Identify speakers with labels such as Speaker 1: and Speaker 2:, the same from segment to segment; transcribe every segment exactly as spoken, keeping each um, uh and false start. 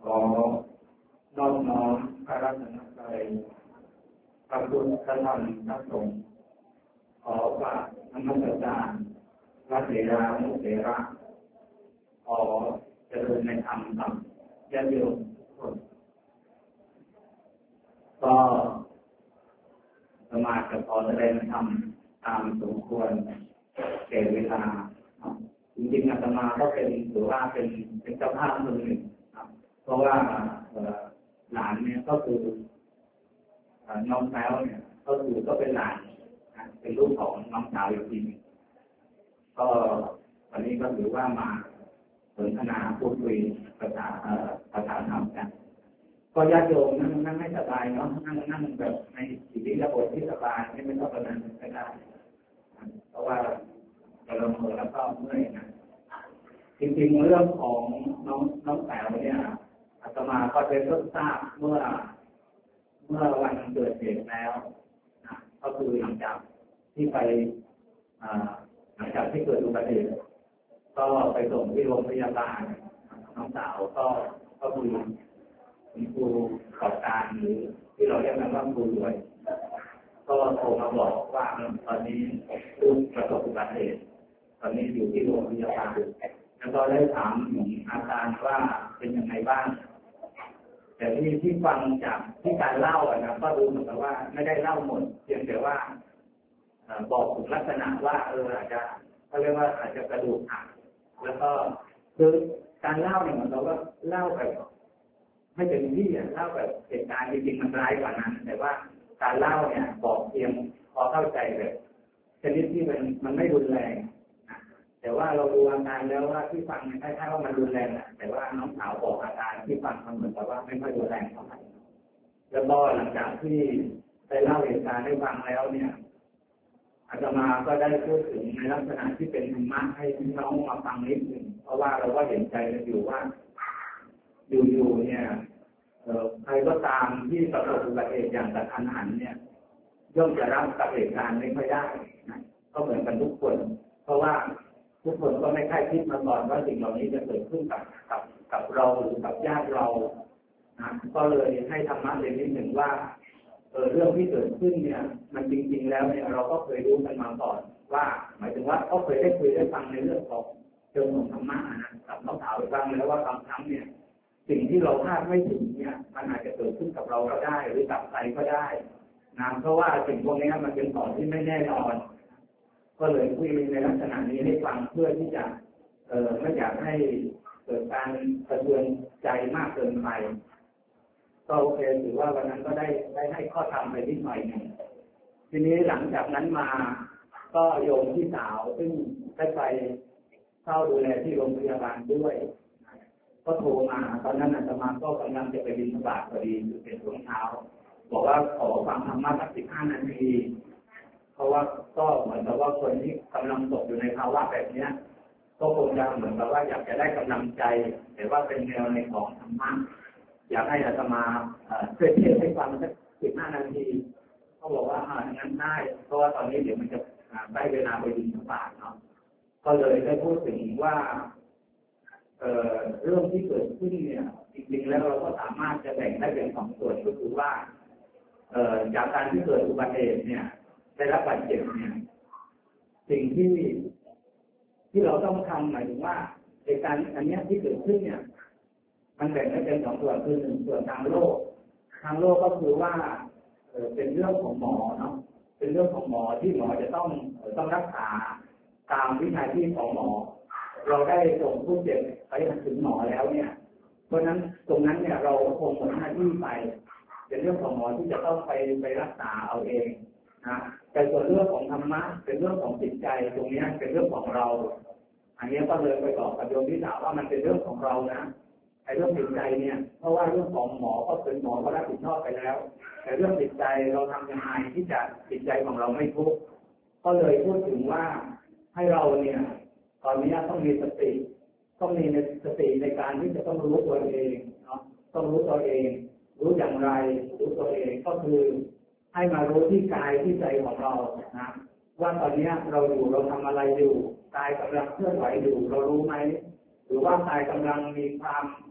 Speaker 1: ขอนอบน้อมพระรัตนตรัยพระพุทธพระธรรมพระสงฆ์ขอฝากนมัสการพระเถรานุเถระขอเจริญในธรรมกับญาติโยมทุกคนก็สมาธิขอแสดงธรรมตามสมควรแก่เวลาจริงๆอาตมาก็เป็นถือว่าเป็นเป็นเจ้าภาพคนหนึ่งเพราะว่าหลานเนี่ยก็คือน้องแต้วเนี่ยก็คือก็เป็นหลานเป็นลูกของน้องสาวอีกทีนึงก็วันนี้ก็ถือว่ามาสนทนาพูดคุยภาษาภาษาธรรมกันก็ญาติโยมนั่งนั่งไม่สบายเนาะนั่งนั่งแบบในอิริยาบถที่สบายไม่ต้องประนันก็ได้เพราะว่าเราเมื่อยแล้วก็เมื่อยนะจริงๆเรื่องของน้องน้องแต้วเนี่ยอาตมาก็ได้ทราบเมื่อเมื่อวันเกิดเหตุแล้วนะก็คือหลังจากที่ไปหลังจากที่เกิดอุบัติเหตุก็ไปส่งที่โรงพยาบาลน้องสาวก็ก็คือคุณครูก่อการหรือที่เราเรียกกันว่าครูรวยก็โทรมาบอกว่าตอนนี้ลูกประสบอุบัติเหตุตอนนี้อยู่ที่โรงพยาบาลแล้วก็ได้ถามถึงอาการว่าเป็นยังไงบ้างแต่ที่ที่ฟังจากที่การเล่าอ่ะนะก็ดูเหมือนกับว่าไม่ได้เล่าหมดเพียงแต่ว่าบอกถึงลักษณะว่าเอออาจจะเขาเรียกว่าอาจจะกระดูกหักแล้วก็คือการเล่าเนี่ยเหมือนกับว่าเล่าแบบไม่เป็นที่อ่ะเล่าแบบเหตุการณ์จริงๆมันร้ายกว่านั้นแต่ว่าการเล่าเนี่ยบอกเพียงพอเข้าใจแบบชนิดที่มันมันไม่รุนแรงแต่ว่าเราดูอาการแล้วว่าที่ฟังคล้ายๆว่ามันรุนแรงนะแต่ว่าน้องสาวบอกอาการที่ฟังมันเหมือนกับว่าไม่ค่อยรุนแรงเท่าไหร่แล้วก็หลังจากที่ได้เล่าเหตุการณ์ให้ฟังแล้วเนี่ยอาตมาก็ได้พูดถึงในลักษณะที่เป็นธรรมะให้พี่น้องมาฟังนิดหนึ่งเพราะว่าเราก็เห็นใจกันอยู่ว่าอยู่ๆเนี่ยใครก็ตามที่ประสบอุบัติเหตุอย่างกระทันหันเนี่ยย่อมจะรับกับเหตุการณ์ไม่ค่อยได้นะก็เหมือนกันทุกคนเพราะว่าทุกคนก็ไม่คาดคิดมาก่อนว่าสิ่งเหล่านี้จะเกิดขึ้นกับกับกับเราหรือกับญาติเรานะก็เลยให้ธรรมะเรียนนิดหนึ่งว่าเออเรื่องที่เกิดขึ้นเนี่ยมันจริงๆแล้วเนี่ยเราก็เคยรู้กันมาก่อนว่าหมายถึงว่าก็เคยได้คุยได้ฟังในเรื่องของเรื่องของธรรมะนะกับน้องสาวไปบ้างแล้วว่าบางครั้งเนี่ยสิ่งที่เราคาดไม่ถึงเนี่ยมันอาจจะเกิดขึ้นกับเราก็ได้หรือกับใครก็ได้นะเพราะว่าสิ่งพวกนี้มันเป็นของที่ไม่แน่นอนก็เลยคุยในลักษณะนี้ให้ฟังเพื่อที่จะเอ่อไม่อยากให้เกิดการสะเทือนใจมากเกินไปก็โอเคถือว่าวันนั้นก็ได้ได้ให้ข้อธรรมไปนิดหน่อยนึงทีนี้หลังจากนั้นมาก็โยมพี่สาวซึ่งได้ไปเข้าดูแลที่โรงพยาบาลด้วยก็โทรมาตอนนั้นอาตมาก็กำลังจะไปบิณฑบาตพอดีคือเป็นช่วงเช้าบอกว่าขอฟังธรรมะสักสิบห้านาทีเพราะว่าก็เหมือนกับว่าคนที่กำลังตกอยู่ในภาวะแบบนี้ก็คงจะเหมือนกับว่าอยากจะได้กำลังใจแต่ว่าเป็นแนวในของธรรมะอยากให้อาตมาช่วยเทศให้ฟังสักสิบห้านาทีเขาบอกว่าอ่างั้นได้เพราะว่าตอนนี้เดี๋ยวมันจะได้เวลาไปบิณฑบาตเนาะก็เลยได้พูดถึงว่าเอ่อเรื่องที่เกิดขึ้นเนี่ยจริงๆแล้วเราก็สามารถจะแบ่งได้เป็นสองส่วนก็คือว่าเอ่อจากการที่เกิดอุบัติเหตุเนี่ยได้รับบาดเจ็บเนี่ยสิ่งที่ที่เราต้องทำหมายถึงว่าในการอันนี้ที่เกิดขึ้นเนี่ยมันแบ่งได้เป็นสองส่วนคือหนึ่งส่วนทางโลกทางโลกก็คือว่าเออเป็นเรื่องของหมอเนาะเป็นเรื่องของหมอที่หมอจะต้องต้องรักษาตามวิชาชีพของหมอเราได้ส่งผู้เจ็บไปถึงหมอแล้วเนี่ยเพราะนั้นตรงนั้นเนี่ยเราคงหมดหน้าที่ไปเป็นเรื่องของหมอที่จะต้องไปไปรักษาเอาเองนะแต่ส่วนเรื่องของธรรมะเป็นเรื่องของจิตใจตรงนี้เป็นเรื่องของเราอันนี้ก็เลยไปตอบกับโยมที่ถามว่ามันเป็นเรื่องของเรานะไอ้เรื่องจิตใจเนี่ยเพราะว่าเรื่องของหมอก็เป็นหมอก็รับผิดชอบไปแล้วแต่เรื่องจิตใจเราทำยังไงที่จะจิตใจของเราไม่ทุกข์ก็เลยพูดถึงว่าให้เราเนี่ยตอนนี้ต้องมีสติต้องมีสติในการที่จะต้องรู้ตัวเองเนาะต้องรู้ตัวเองรู้อย่างไรรู้ตัวเองก็คือให้มารู้ที่กายที่ใจของเรานะว่าตอนนี้เราอยู่เราทำอะไรอยู่กายกำลังเคลื่อนไหวอยู่เรารู้ไหมหรือว่ากายกำลังมีความป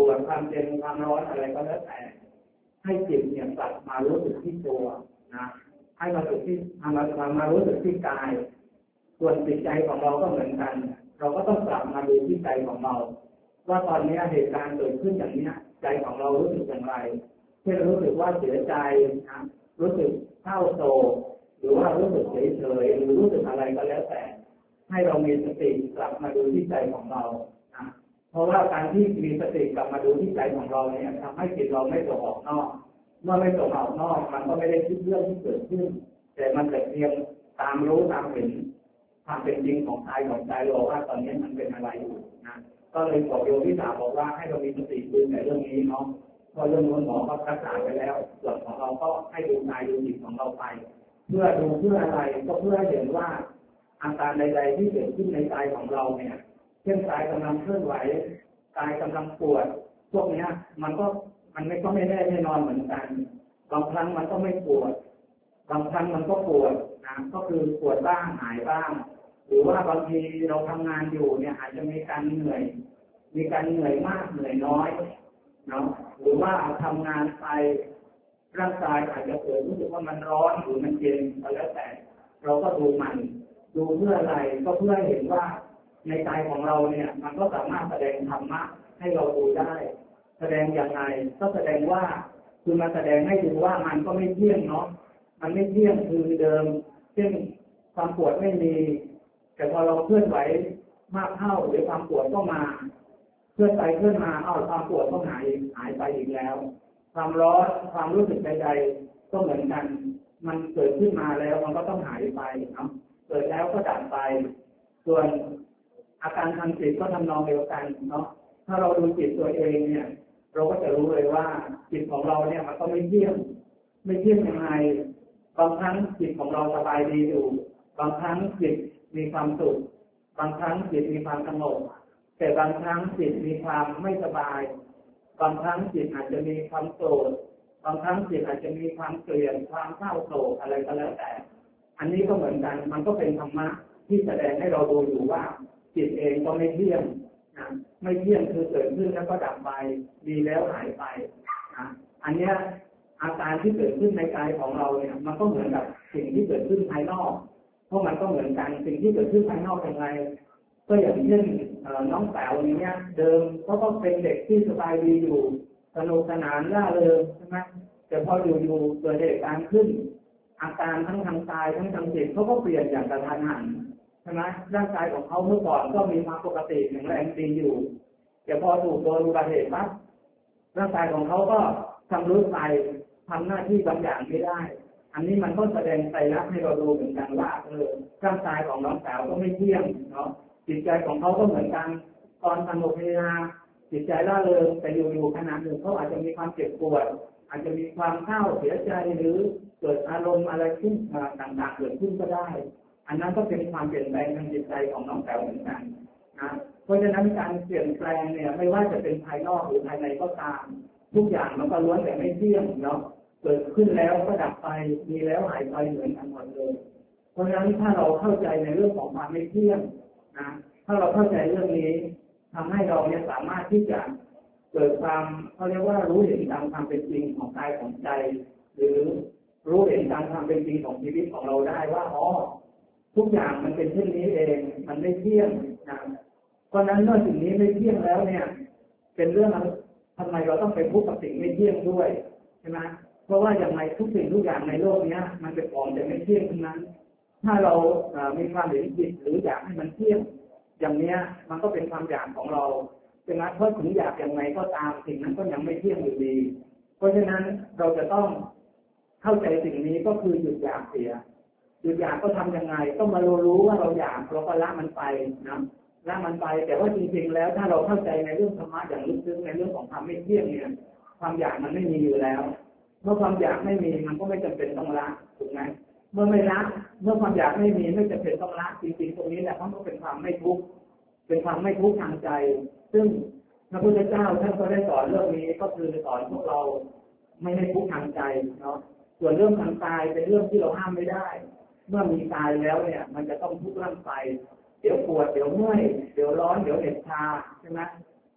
Speaker 1: วดความเย็นความร้อนอะไรก็แล้วแต่ให้จิตเนี่ยกลับมารู้สึกที่ตัวนะให้มาสึกที่มามามารู้สึกที่กายส่วนจิตใจของเราก็เหมือนกันเราก็ต้องกลับมาดูที่ใจของเราว่าตอนนี้เหตุการณ์เกิดขึ้นอย่างนี้ใจของเรารู้สึกอย่างไรเช่นรู้สึกว่าเสียใจนะรู้สึกเศร้าโศกหรือว่ารู้สึกเฉยเฉยหรือรู้สึกอะไรก็แล้วแต่ให้เรามีสติกลับมาดูที่ใจของเรานะเพราะว่าการที่มีสติกลับมาดูที่ใจของเราเนี่ยทำให้จิตเราไม่ส่งออกนอกเมื่อไม่ส่งออกนอกมันก็ไม่ได้คิดเรื่องที่เกิดขึ้นแต่มันจะเพียงตามรู้ตามเห็นความเป็นจริงของกายของใจเราว่าตอนนี้มันเป็นอะไรอยู่นะก็เลยบอกโยมที่สามบอกว่าให้เรามีสติดูในเรื่องนี้เนาะพอเรื่องนู้นหมอก็รักษาไปแล้วส่วนของเราก็ให้ดูกายดูจิตของเราไปเพื่อดูเพื่ออะไรก็เพื่อเห็นว่าอาการใดๆที่เกิดขึ้นในกายของเราเนี่ยเช่นกายกำลังเคลื่อนไหวกายกำลังปวดพวกนี้มันก็มันไม่ก็ไม่แน่แน่นอนเหมือนกันบางครั้งมันก็ไม่ปวดบางครั้งมันก็ปวดนะก็คือปวดบ้างหายบ้างหรือว่าบางทีเราทำงานอยู่เนี่ยอาจจะมีการเหนื่อยมีการเหนื่อยมากเหนื่อยน้อยเนาะหรือว่าทำงานไปร่างกายอาจจะเกิดรู้สึกว่ามันร้อนหรือมันเย็นก็แล้วแต่เราก็ดูมันดูเพื่ออะไรก็เพื่อเห็นว่าในใจของเราเนี่ยมันก็สามารถแสดงธรรมะให้เราดูได้แสดงอย่างไรก็แสดงว่าคือมาแสดงให้ดูว่ามันก็ไม่เที่ยงเนาะมันไม่เที่ยงคือเดิมเช่นความปวดไม่มีแต่พอเราเคลื่อนไหวมากเข้าหรือความปวดก็มาเคลื่อนไปเคลื่อนมาเอ้าความปวดก็หายหายไปอีกแล้วความร้อนความรู้สึกใดๆก็เหมือนกันมันเกิดขึ้นมาแล้วมันก็ต้องหายไปเนาะเกิดแล้วก็ดับไปส่วนอาการทางจิตก็ทำนองเดียวกันเนาะถ้าเราดูจิตตัวเองเนี่ยเราก็จะรู้เลยว่าจิตของเราเนี่ยมันก็ไม่เที่ยงไม่เที่ยงยังไงบางครั้งจิตของเราสบายดีอยู่บางครั้งจิตมีความสุขบางครั้งจิตมีความสงบแต่บางครั้งจิตมีความไม่สบายบางครั้งจิตอาจจะมีความโกรธบางครั้งจิตอาจจะมีความเกลียดความเศร้าโศกอะไรก็แล้วแต่อันนี้ก็เหมือนกันมันก็เป็นธรรมะที่แสดงให้เราดูอยู่ว่าจิตเองก็ไม่เที่ยงนะไม่เที่ยงคือเกิดขึ้นแล้วก็ดับไปดีแล้วหายไปนะอันเนี้ยอาการที่เกิดขึ้นในกายของเราเนี่ยมันก็เหมือนกับสิ่งที่เกิดขึ้นภายนอกเพราะมันก็เหมือนกันสิ่งที่เกิดขึ้นภายนอกเป็นไงก็อย่างเช่นน้องสาวอย่างเงี้ยเดิมเขาก็เป็นเด็กที่สบายดีอยู่สนุกสนานร่าเริงใช่ไหมแต่พออยู่ๆเกิดเหตุการณ์ขึ้นอาการทั้งทางกายทั้งทางจิตเขาก็เปลี่ยนอย่างกระทันหันใช่ไหมร่างกายของเขาเมื่อก่อนก็มีความปกติแข็งแรงดีอยู่แต่พอถูกโดนอุบัติเหตุปั๊บร่างกายของเขาก็ทำรุดไปทำหน้าที่บางอย่างไม่ได้อันนี้มันก็แสดงไตรลักษณ์ให้เราดูเหมือนกันว่าเออร่างกายของน้องสาวก็ไม่เที่ยงเนาะจิตใจของเขาก็เหมือนกันตอนสนุกเฮฮาจิตใจร่าเริงแต่อยู่ๆขณะหนึ่งเขาอาจจะมีความเจ็บปวดอาจจะมีความเศร้าเสียใจหรือเกิดอารมณ์อะไรขึ้นต่างๆเกิดขึ้นก็ได้อันนั้นก็เป็นความเปลี่ยนแปลงทางจิตใจของน้องแป๋วเหมือนกันนะเพราะฉะนั้นการเปลี่ยนแปลงเนี่ยไม่ว่าจะเป็นภายนอกหรือภายในก็ตามทุกอย่างมันก็ล้วนแต่ไม่เที่ยงเนาะเกิดขึ้นแล้วก็ดับไปมีแล้วหายไปเหมือนกันหมดเลยเพราะฉะนั้นถ้าเราเข้าใจในเรื่องของความไม่เที่ยงนะถ้าเราเข้าใจเรื่องนี้ทำให้เราเนี่ยสามารถที่จะเกิดความเขาเรียกว่ารู้เห็นตามความเป็นจริงของกายของใจหรือรู้เห็นตามความเป็นจริงของชีวิตของเราได้ว่าอ๋อทุกอย่างมันเป็นเช่นนี้เองมันไม่เที่ยงนะเพราะนั้นเมื่อสิ่งนี้ไม่เที่ยงแล้วเนี่ยเป็นเรื่องทำไมเราต้องไปพูดกับสิ่งไม่เที่ยงด้วยใช่ไหมเพราะว่าอย่างไรทุกสิ่งทุกอย่างในโลกนี้มันเป็นของแต่ไม่เที่ยงทั้งนั้นถ้าเรามีความเห็นผิดหรืออยากให้มันเที่ยงอย่างนี้มันก็เป็นความอยากของเราใช่ไหมเพราะถึงอยากอย่างไรก็ตามสิ่งนั้นก็ยังไม่เที่ยงอยู่ดีเพราะฉะนั้นเราจะต้องเข้าใจสิ่งนี้ก็คือหยุดอยากเสียหยุดอยากก็ทำยังไงต้องมารู้รู้ว่าเราอยากเราก็ละมันไปนะละมันไปแต่ว่าจริงๆแล้วถ้าเราเข้าใจในเรื่องธรรมะอย่างลึกซึ้งในเรื่องของความไม่เที่ยงเนี่ยความอยากมันไม่มีอยู่แล้วเมื่อความอยากไม่มีมันก็ไม่จำเป็นต้องละถูกไหมเมื่อไม่ละเมื่อความอยากไม่มีไม่จำเป็นต้องละจริงๆตรงนี้แหละมันก็เป็นความไม่ทุกข์เป็นความไม่ทุกข์ทางใจซึ่งพระพุทธเจ้าท่านก็ได้สอนเรื่องนี้ก็คือสอนพวกเราไม่ให้ทุกข์ทางใจเนาะส่วนเรื่องทางกายเป็นเรื่องที่เราห้ามไม่ได้เมื่อมีกายแล้วเนี่ยมันจะต้องทุกข์ร่างกายเดี๋ยวปวดเดี๋ยวเมื่อยเดี๋ยวร้อนเดี๋ยวเหน็บชาใช่ไหม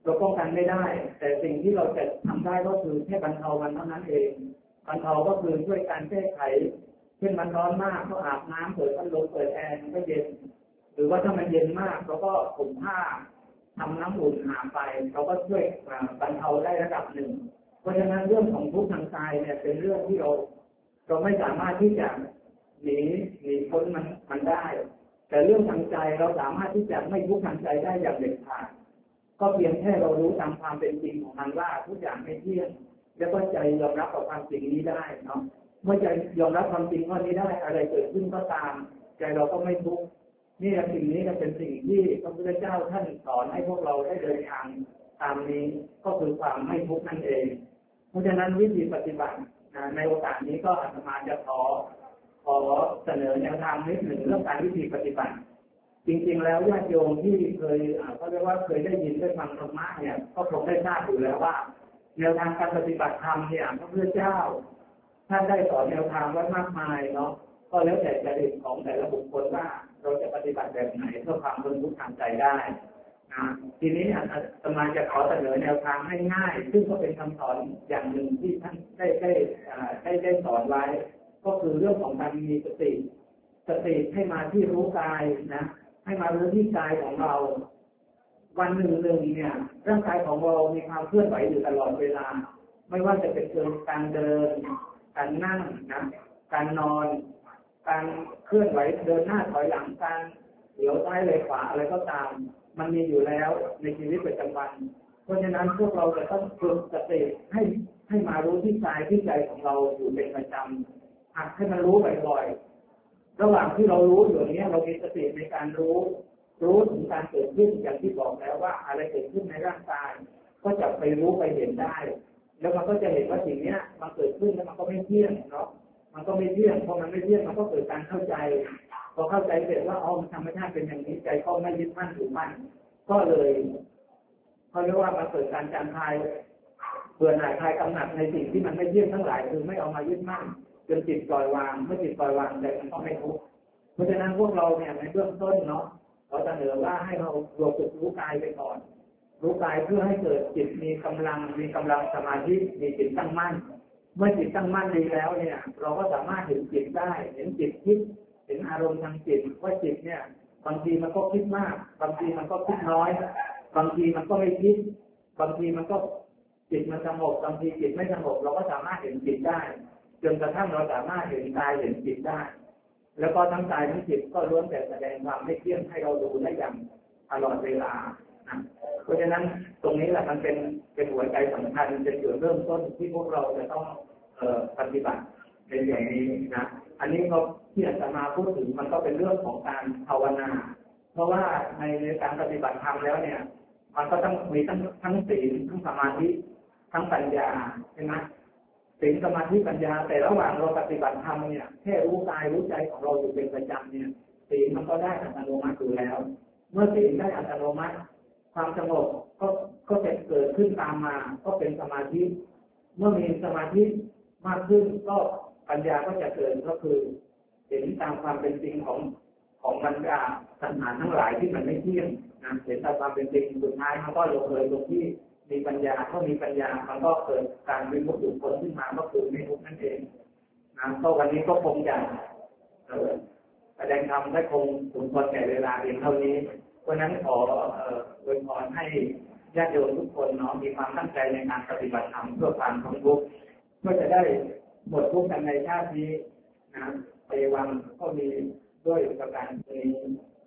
Speaker 1: เราป้องกันไม่ได้แต่สิ่งที่เราจะทำได้ก็คือแค่บรรเทามันเท่านั้นเองบรรเทาก็คือช่วยการแก้ไขเช่นมันร้อนมากก็อาบน้ำเปิดพัดลมเปิดแอร์มันก็เย็นหรือว่าถ้ามันเย็นมากเราก็ห่มผ้าทำน้ำอุ่นหาไปเราก็ช่วยบรรเทาได้ระดับหนึ่งเพราะฉะนั้นเรื่องของทุกข์ทางกายเนี่ยเป็นเรื่องที่เราเราไม่สามารถที่จะหนีหนีพ้นมันมันได้แต่เรื่องทางใจเราสามารถที่จะไม่ทุกข์ทางใจได้อย่างเด็ดขาดก็เพียงแค่เรารู้ตามความเป็นจริงของมันว่าทุกอย่างไม่เที่ยงแล้วก็ใจยอมรับกับความจริงนี้ได้เนาะเมื่อใจยอมรับความจริงข้อนี้ได้อะไรเกิดขึ้นก็ตามใจเราก็ไม่ทุกข์นี่สิ่งนี้ก็เป็นสิ่งที่พระพุทธเจ้าท่านสอนให้พวกเราได้เดินทางตามนี้ก็คือความไม่ทุกข์นั่นเองเพราะฉะนั้นวิธีปฏิบัติในโอกาสนี้ก็อาตมาจะขอขอเสนอแนวทางนิดหนึ่งเรื่องการวิธีปฏิบัติจริงๆแล้วญาติโยมที่เคยเขาเรียกว่าเคยได้ยินได้ฟังธรรมะเนี่ยก็คงได้ทราบอยู่แล้วว่าแนวทางการปฏิบัติธรรมเนี่ยพระพุทธเจ้าท่านได้สอนแนวทางไว้มากมายเนาะก็แล้วแต่จริตของแต่ละบุคคลว่าเราจะปฏิบัติแบบไหนเพื่อความบรรลุทางใจได้นะทีนี้อาตมาจะขอเสนอแนวทางให้ง่ายซึ่งก็เป็นคำสอนอย่างหนึ่งที่ท่านได้ได้ได้ได้สอนไว้ก็คือเรื่องของการมีสติสติให้มาที่รู้กายนะให้มารู้ที่กายของเราวันหนึ่งหนึ่งเนี่ยร่างกายของเรามีความเคลื่อนไหวอยู่ตลอดเวลาไม่ว่าจะเป็นการเดินการนั่งนะการนอนการเคลื่อนไหวเดินหน้าถอยหลังการเหลียวซ้ายเหลียวขวาอะไรก็ตามมันมีอยู่แล้วในชีวิตประจำวันเพราะฉะนั้นพวกเราจะต้องฝึกสติให้ให้มารู้ที่กายที่ใจของเราอยู่เป็นประจำหัดให้มันรู้บ่อยๆระหว่างที่เรารู้อยู่นี้เรามีสติในการรู้รู้ถึงการเกิดขึ้นอย่างที่บอกแล้วว่าอะไรเกิดขึ้นในร่างกายก็จะไปรู้ไปเห็นได้แล้วมันก็จะเห็นว่าสิ่งนี้มันเกิดขึ้นแล้วมันก็ไม่เที่ยงเนาะมันก็ไม่เที่ยงพอมันไม่เที่ยงมันก็เกิดการเข้าใจพอเข้าใจเสร็จว่าอ๋อธรรมชาติเป็นอย่างนี้ใจก็ไม่ยึดมั่นถือมั่นก็เลยเขาเรียกว่ามันเกิดการจางคายเบื่อหน่ายคลายกำหนัดในสิ่งที่มันไม่เที่ยงทั้งหลายคือไม่เอามายึดมั่นจนจิตปล่อยวางเมื่อจิตปล่อยวางใจมันก็ไม่ทุกข์เพราะฉะนั้นพวกเราเนี่ยในเบื้องต้นเนาะเราเสนอว่าให้เราเราฝึกรู้กายไปก่อนรู้กายเพื่อให้เกิดจิตมีกำลังมีกำลังสมาธิมีจิตตั้งมั่นเมื่อจิตตั้งมั่นดีแล้วเนี่ยเราก็สามารถเห็นจิตได้เห็นจิตคิดเห็นอารมณ์ทางจิตว่าจิตเนี่ยบางทีมันก็คิดมากบางทีมันก็คิดน้อยบางทีมันก็ไม่คิดบางทีมันก็จิตมันสงบบางทีจิตไม่สงบเราก็สามารถเห็นจิตได้จนกระทั่งเราสามารถเห็นกายเห็นจิตได้แล้วก็ทั้งกายทั้งจิตก็ล้วนแต่แสดงความไม่เที่ยงให้เราดูได้อย่างตลอดเวลานะเพราะฉะนั้นตรงนี้แหละมันเป็นเป็นหัวใจสำคัญเป็นจุดเริ่มต้นที่พวกเราจะต้องเอ่อปฏิบัติในอย่างนี้นะอันนี้ก็ที่อาจารย์มาพูดถึงมันก็เป็นเรื่องของการภาวนาเพราะว่าในในการปฏิบัติธรรมแล้วเนี่ยมันก็ต้องมีทั้งทั้งศีลทั้งสมาธิทั้งปัญญาใช่ไหมศีลสมาธิปัญญาแต่ระหว่างเราปฏิบัติธรรมเนี่ยแค่รู้กายรู้ใจของเราอยู่เป็นประจำเนี่ยศีลมันก็ได้อัตโนมัติอยู่แล้วเมื่อศีลได้อัตโนมัติความสงบก็ก็จะเกิดขึ้นตามมาก็เป็นสมาธิเมื่อมีสมาธิมากขึ้นก็ปัญญาก็จะเกิดก็คือเห็นตามความเป็นจริงของของบรรดาสังขารทั้งหลายที่มันไม่เที่ยงนะเห็นตามความเป็นจริงสุดท้ายมันก็ลงเลยตรงที่มีปัญญาถ้ามีปัญญามันก็เกิดการวิมุตติผลขึ้นมาก็คือไม่ทุกข์นั่นเองนะก็วันนี้ก็คงจะแสดงธรรมได้คงสมควรแก่เวลาเพียงเท่านี้เพราะนั้นขออวยพรให้ญาติโยมทุกคนเนาะมีความตั้งใจในการปฏิบัติธรรมเพื่อความพ้นทุกข์เพื่อจะได้หมดทุกข์กันในชาตินี้นะไปวังก็มีด้วยประการนี้